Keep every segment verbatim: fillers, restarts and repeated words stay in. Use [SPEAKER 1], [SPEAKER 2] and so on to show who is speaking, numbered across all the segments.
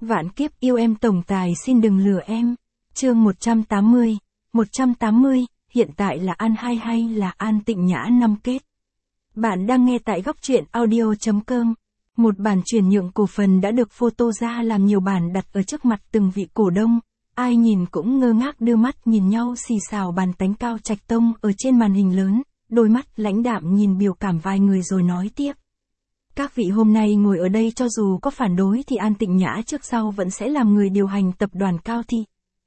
[SPEAKER 1] Vạn kiếp yêu em tổng tài xin đừng lừa em. Chương một trăm tám mươi. một trăm tám mươi, hiện tại là An Hai hay là An Tịnh Nhã năm kết? Bạn đang nghe tại góc truyện audio chấm com. Một bản chuyển nhượng cổ phần đã được photo ra làm nhiều bản đặt ở trước mặt từng vị cổ đông. Ai nhìn cũng ngơ ngác đưa mắt nhìn nhau xì xào bàn tánh Cao Trạch Tông ở trên màn hình lớn, đôi mắt lãnh đạm nhìn biểu cảm vài người rồi nói tiếp. Các vị hôm nay ngồi ở đây cho dù có phản đối thì An Tịnh Nhã trước sau vẫn sẽ làm người điều hành tập đoàn Cao Thị.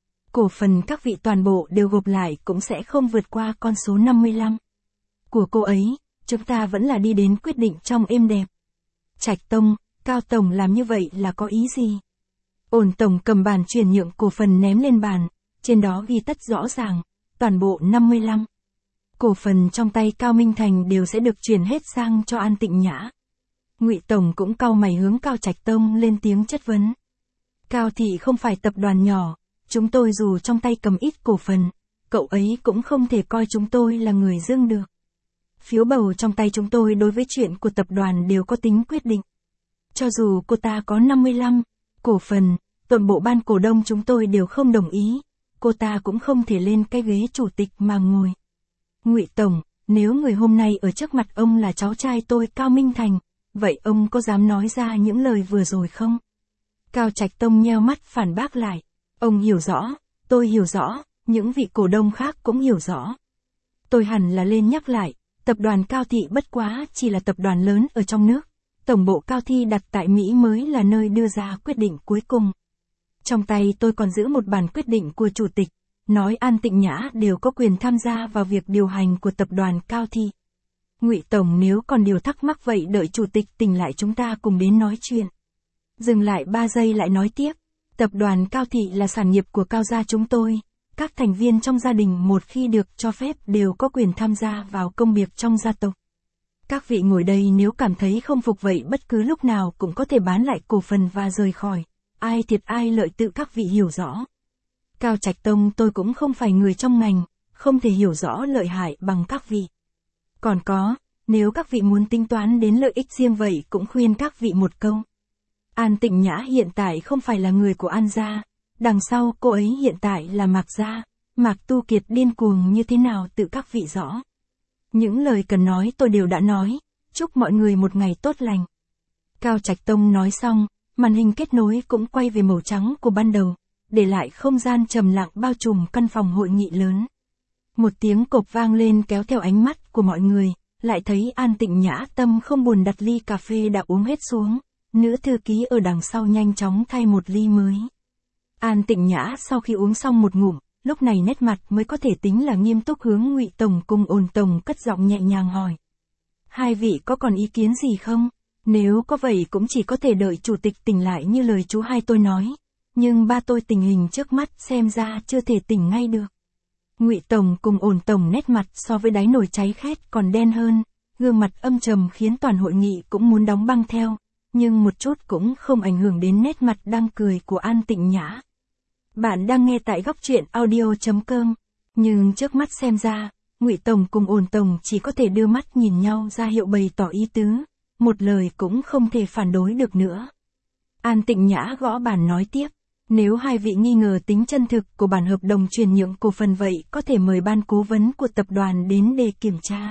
[SPEAKER 1] Cổ phần các vị toàn bộ đều gộp lại cũng sẽ không vượt qua con số năm mươi lăm. Của cô ấy, chúng ta vẫn là đi đến quyết định trong êm đẹp. Trạch Tông, Cao Tổng làm như vậy là có ý gì? Ổn Tổng cầm bản chuyển nhượng cổ phần ném lên bàn, trên đó ghi tất rõ ràng, toàn bộ năm mươi lăm. Cổ phần trong tay Cao Minh Thành đều sẽ được chuyển hết sang cho An Tịnh Nhã. Ngụy Tổng cũng cau mày hướng Cao Trạch Tông lên tiếng chất vấn. Cao Thị không phải tập đoàn nhỏ, chúng tôi dù trong tay cầm ít cổ phần, cậu ấy cũng không thể coi chúng tôi là người dưng được. Phiếu bầu trong tay chúng tôi đối với chuyện của tập đoàn đều có tính quyết định. Cho dù cô ta có năm mươi lăm cổ phần, toàn bộ ban cổ đông chúng tôi đều không đồng ý, cô ta cũng không thể lên cái ghế chủ tịch mà ngồi. Ngụy Tổng, nếu người hôm nay ở trước mặt ông là cháu trai tôi Cao Minh Thành, vậy ông có dám nói ra những lời vừa rồi không? Cao Trạch Tông nheo mắt phản bác lại. Ông hiểu rõ, tôi hiểu rõ, những vị cổ đông khác cũng hiểu rõ. Tôi hẳn là lên nhắc lại, tập đoàn Cao Thị bất quá chỉ là tập đoàn lớn ở trong nước. Tổng bộ Cao Thị đặt tại Mỹ mới là nơi đưa ra quyết định cuối cùng. Trong tay tôi còn giữ một bản quyết định của chủ tịch, nói An Tịnh Nhã đều có quyền tham gia vào việc điều hành của tập đoàn Cao Thị. Ngụy Tổng nếu còn điều thắc mắc vậy đợi chủ tịch tỉnh lại chúng ta cùng đến nói chuyện. Dừng lại ba giây lại nói tiếp. Tập đoàn Cao Thị là sản nghiệp của Cao gia chúng tôi. Các thành viên trong gia đình một khi được cho phép đều có quyền tham gia vào công việc trong gia tộc. Các vị ngồi đây nếu cảm thấy không phục vậy bất cứ lúc nào cũng có thể bán lại cổ phần và rời khỏi. Ai thiệt ai lợi tự các vị hiểu rõ. Cao Trạch Tông tôi cũng không phải người trong ngành, không thể hiểu rõ lợi hại bằng các vị. Còn có, nếu các vị muốn tính toán đến lợi ích riêng vậy cũng khuyên các vị một câu. An Tịnh Nhã hiện tại không phải là người của An gia, đằng sau cô ấy hiện tại là Mạc gia, Mạc Tu Kiệt điên cuồng như thế nào tự các vị rõ. Những lời cần nói tôi đều đã nói, chúc mọi người một ngày tốt lành. Cao Trạch Tông nói xong, màn hình kết nối cũng quay về màu trắng của ban đầu, để lại không gian trầm lặng bao trùm căn phòng hội nghị lớn. Một tiếng cộp vang lên kéo theo ánh mắt của mọi người, lại thấy An Tịnh Nhã tâm không buồn đặt ly cà phê đã uống hết xuống. Nữ thư ký ở đằng sau nhanh chóng thay một ly mới. An Tịnh Nhã sau khi uống xong một ngụm, lúc này nét mặt mới có thể tính là nghiêm túc hướng Ngụy Tổng cùng Ổn Tổng cất giọng nhẹ nhàng hỏi. Hai vị có còn ý kiến gì không? Nếu có vậy cũng chỉ có thể đợi chủ tịch tỉnh lại như lời chú hai tôi nói. Nhưng ba tôi tình hình trước mắt xem ra chưa thể tỉnh ngay được. Ngụy Tổng cùng Ổn Tổng nét mặt so với đáy nồi cháy khét còn đen hơn, gương mặt âm trầm khiến toàn hội nghị cũng muốn đóng băng theo. Nhưng một chút cũng không ảnh hưởng đến nét mặt đang cười của An Tịnh Nhã. Bạn đang nghe tại góc truyện audio chấm com. Nhưng trước mắt xem ra, Ngụy Tổng cùng Ổn Tổng chỉ có thể đưa mắt nhìn nhau ra hiệu bày tỏ ý tứ, một lời cũng không thể phản đối được nữa. An Tịnh Nhã gõ bàn nói tiếp, nếu hai vị nghi ngờ tính chân thực của bản hợp đồng chuyển nhượng cổ phần vậy có thể mời ban cố vấn của tập đoàn đến để kiểm tra.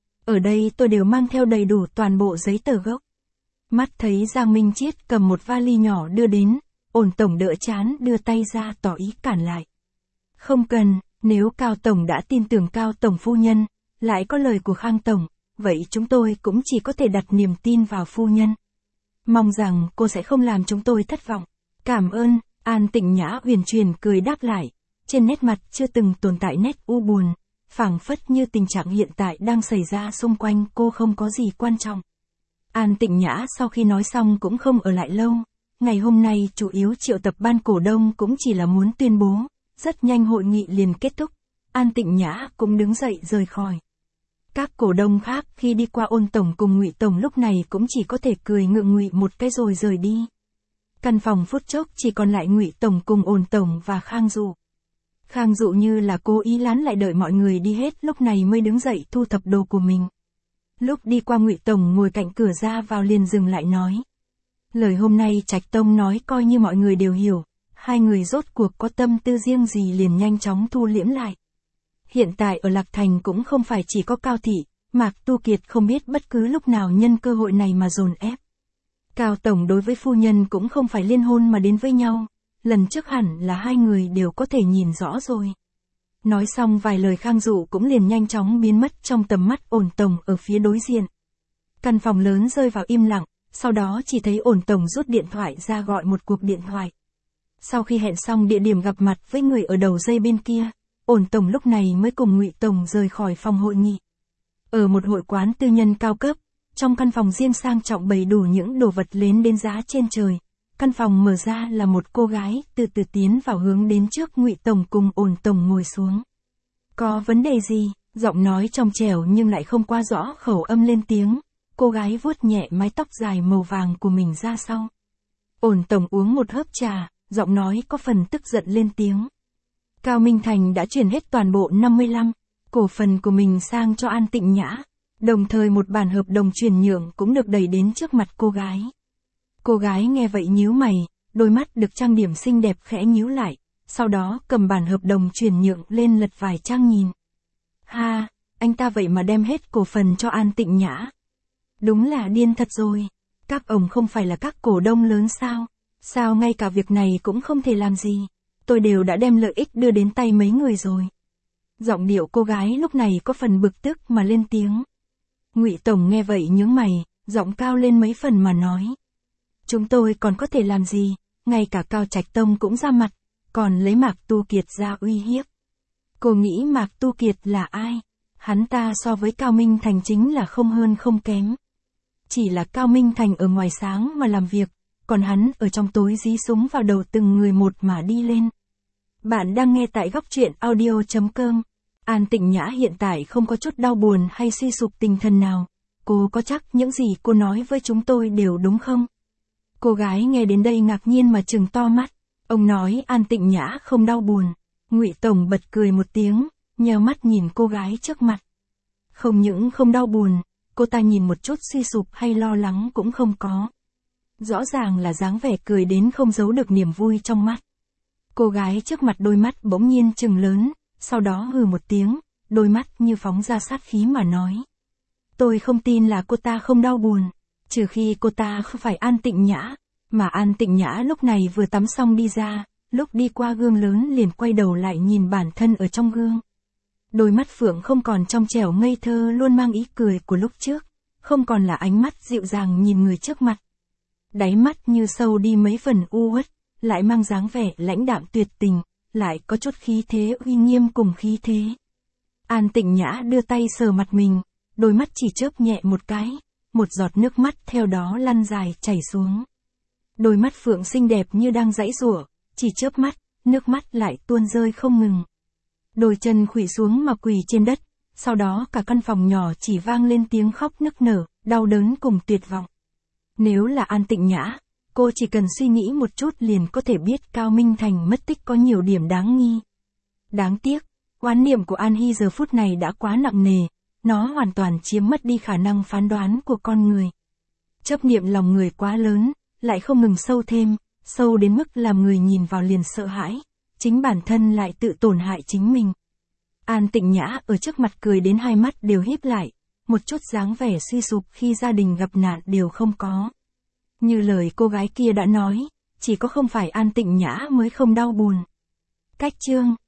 [SPEAKER 1] Ở đây tôi đều mang theo đầy đủ toàn bộ giấy tờ gốc. Mắt thấy Giang Minh Chiết cầm một vali nhỏ đưa đến, Ổn Tổng đỡ chán đưa tay ra tỏ ý cản lại. Không cần, nếu Cao Tổng đã tin tưởng Cao Tổng phu nhân, lại có lời của Khang Tổng, vậy chúng tôi cũng chỉ có thể đặt niềm tin vào phu nhân. Mong rằng cô sẽ không làm chúng tôi thất vọng. Cảm ơn, An Tịnh Nhã huyền truyền cười đáp lại, trên nét mặt chưa từng tồn tại nét u buồn, phảng phất như tình trạng hiện tại đang xảy ra xung quanh cô không có gì quan trọng. An Tịnh Nhã sau khi nói xong cũng không ở lại lâu, ngày hôm nay chủ yếu triệu tập ban cổ đông cũng chỉ là muốn tuyên bố, rất nhanh hội nghị liền kết thúc, An Tịnh Nhã cũng đứng dậy rời khỏi. Các cổ đông khác khi đi qua Ôn Tổng cùng Ngụy Tổng lúc này cũng chỉ có thể cười ngượng ngụy một cái rồi rời đi. Căn phòng phút chốc chỉ còn lại Ngụy Tổng cùng Ôn Tổng và Khang Dụ. Khang Dụ như là cố ý lán lại đợi mọi người đi hết lúc này mới đứng dậy thu thập đồ của mình. Lúc đi qua Ngụy Tổng ngồi cạnh cửa ra vào liền dừng lại nói. Lời hôm nay Trạch Tông nói coi như mọi người đều hiểu, hai người rốt cuộc có tâm tư riêng gì liền nhanh chóng thu liễm lại. Hiện tại ở Lạc Thành cũng không phải chỉ có Cao Thị, Mạc Tu Kiệt không biết bất cứ lúc nào nhân cơ hội này mà dồn ép. Cao Tổng đối với phu nhân cũng không phải liên hôn mà đến với nhau, lần trước hẳn là hai người đều có thể nhìn rõ rồi. Nói xong vài lời khang dụ cũng liền nhanh chóng biến mất trong tầm mắt Ổn Tổng ở phía đối diện. Căn phòng lớn rơi vào im lặng, sau đó chỉ thấy Ổn Tổng rút điện thoại ra gọi một cuộc điện thoại. Sau khi hẹn xong địa điểm gặp mặt với người ở đầu dây bên kia, Ổn Tổng lúc này mới cùng Ngụy Tổng rời khỏi phòng hội nghị. Ở một hội quán tư nhân cao cấp, trong căn phòng riêng sang trọng bày đủ những đồ vật lên đến giá trên trời. Căn phòng mở ra là một cô gái từ từ tiến vào hướng đến trước Ngụy Tổng cùng Ổn Tổng ngồi xuống. Có vấn đề gì? Giọng nói trong trẻo nhưng lại không qua rõ khẩu âm lên tiếng. Cô gái vuốt nhẹ mái tóc dài màu vàng của mình ra sau. Ổn Tổng uống một hớp trà, giọng nói có phần tức giận lên tiếng. Cao Minh Thành đã chuyển hết toàn bộ năm mươi lăm cổ phần của mình sang cho An Tịnh Nhã, đồng thời một bản hợp đồng chuyển nhượng cũng được đẩy đến trước mặt cô gái. Cô gái nghe vậy nhíu mày, đôi mắt được trang điểm xinh đẹp khẽ nhíu lại, sau đó cầm bản hợp đồng chuyển nhượng lên lật vài trang nhìn. Ha, anh ta vậy mà đem hết cổ phần cho An Tịnh Nhã. Đúng là điên thật rồi, các ông không phải là các cổ đông lớn sao? Sao ngay cả việc này cũng không thể làm gì? Tôi đều đã đem lợi ích đưa đến tay mấy người rồi. Giọng điệu cô gái lúc này có phần bực tức mà lên tiếng. Ngụy Tổng nghe vậy nhướng mày, giọng cao lên mấy phần mà nói. Chúng tôi còn có thể làm gì, ngay cả Cao Trạch Tông cũng ra mặt, còn lấy Mạc Tu Kiệt ra uy hiếp. Cô nghĩ Mạc Tu Kiệt là ai? Hắn ta so với Cao Minh Thành chính là không hơn không kém. Chỉ là Cao Minh Thành ở ngoài sáng mà làm việc, còn hắn ở trong tối dí súng vào đầu từng người một mà đi lên. Bạn đang nghe tại góc truyện audio chấm com. An Tịnh Nhã hiện tại không có chút đau buồn hay suy sụp tinh thần nào. Cô có chắc những gì cô nói với chúng tôi đều đúng không? Cô gái nghe đến đây ngạc nhiên mà trừng to mắt. Ông nói An Tịnh Nhã không đau buồn. Ngụy Tổng bật cười một tiếng, nheo mắt nhìn cô gái trước mặt. Không những không đau buồn, cô ta nhìn một chút suy sụp hay lo lắng cũng không có. Rõ ràng là dáng vẻ cười đến không giấu được niềm vui trong mắt. Cô gái trước mặt đôi mắt bỗng nhiên trừng lớn, sau đó hừ một tiếng, đôi mắt như phóng ra sát khí mà nói. Tôi không tin là cô ta không đau buồn, trừ khi cô ta không phải An Tịnh Nhã, mà An Tịnh Nhã lúc này vừa tắm xong đi ra, lúc đi qua gương lớn liền quay đầu lại nhìn bản thân ở trong gương. Đôi mắt phượng không còn trong trẻo ngây thơ luôn mang ý cười của lúc trước, không còn là ánh mắt dịu dàng nhìn người trước mặt. Đáy mắt như sâu đi mấy phần u uất, lại mang dáng vẻ lãnh đạm tuyệt tình, lại có chút khí thế uy nghiêm cùng khí thế. An Tịnh Nhã đưa tay sờ mặt mình, đôi mắt chỉ chớp nhẹ một cái, một giọt nước mắt theo đó lăn dài chảy xuống. Đôi mắt phượng xinh đẹp như đang giãy giụa, chỉ chớp mắt, nước mắt lại tuôn rơi không ngừng. Đôi chân khuỵu xuống mà quỳ trên đất, sau đó cả căn phòng nhỏ chỉ vang lên tiếng khóc nức nở, đau đớn cùng tuyệt vọng. Nếu là An Tịnh Nhã, cô chỉ cần suy nghĩ một chút liền có thể biết Cao Minh Thành mất tích có nhiều điểm đáng nghi. Đáng tiếc, oán niệm của An Hy giờ phút này đã quá nặng nề, nó hoàn toàn chiếm mất đi khả năng phán đoán của con người. Chấp niệm lòng người quá lớn, lại không ngừng sâu thêm, sâu đến mức làm người nhìn vào liền sợ hãi, chính bản thân lại tự tổn hại chính mình. An Tịnh Nhã ở trước mặt cười đến hai mắt đều híp lại, một chút dáng vẻ suy sụp khi gia đình gặp nạn đều không có. Như lời cô gái kia đã nói, chỉ có không phải An Tịnh Nhã mới không đau buồn. Cách chương